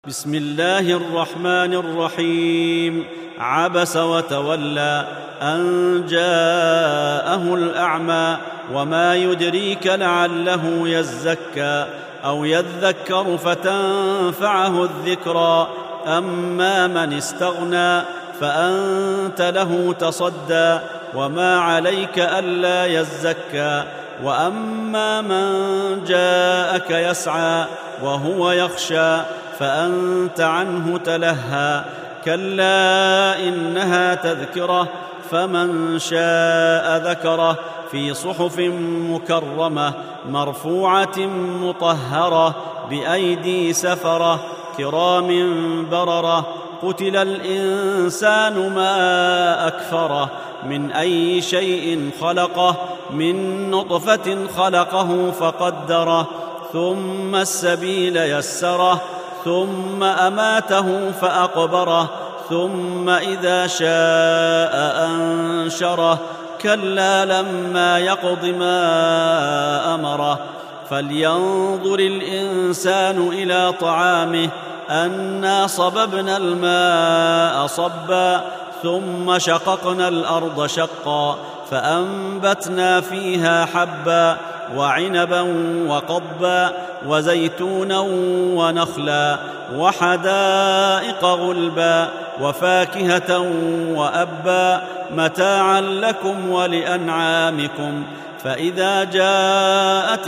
بسم الله الرحمن الرحيم. عبس وتولى أن جاءه الأعمى وما يدريك لعله يزكى أو يذكر فتنفعه الذكرى. أما من استغنى فأنت له تصدى وما عليك ألا يزكى. وأما من جاءك يسعى وهو يخشى فأنت عنه تلهى. كلا إنها تذكرة فمن شاء ذكره في صحف مكرمة مرفوعة مطهرة بأيدي سفرة كرام بررة. قتل الإنسان ما أكفره من أي شيء خلقه من نطفة خلقه فقدره ثم السبيل يسره ثم أماته فأقبره ثم إذا شاء أنشره. كلا لما يقض ما أمره. فلينظر الإنسان إلى طعامه أنا صببنا الماء صبا ثم شققنا الأرض شقا فأنبتنا فيها حبا وعنبا وقضبا وزيتونا ونخلا وحدائق غلبا وفاكهة وأبا متاعا لكم ولأنعامكم. فإذا جاءت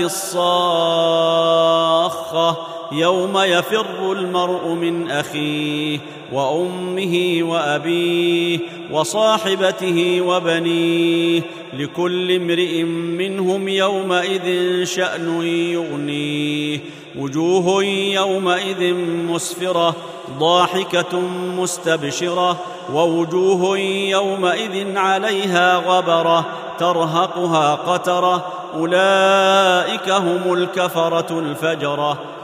الصاخة يوم يفر المرء من أخيه وأمه وأبيه وصاحبته وبنيه لكل امرئ منهم يومئذ شأن يغنيه. وجوه يومئذ مسفرة ضاحكة مستبشرة ووجوه يومئذ عليها غبرة ترهقها قترة. أولئك هم الكفرة الفجرة.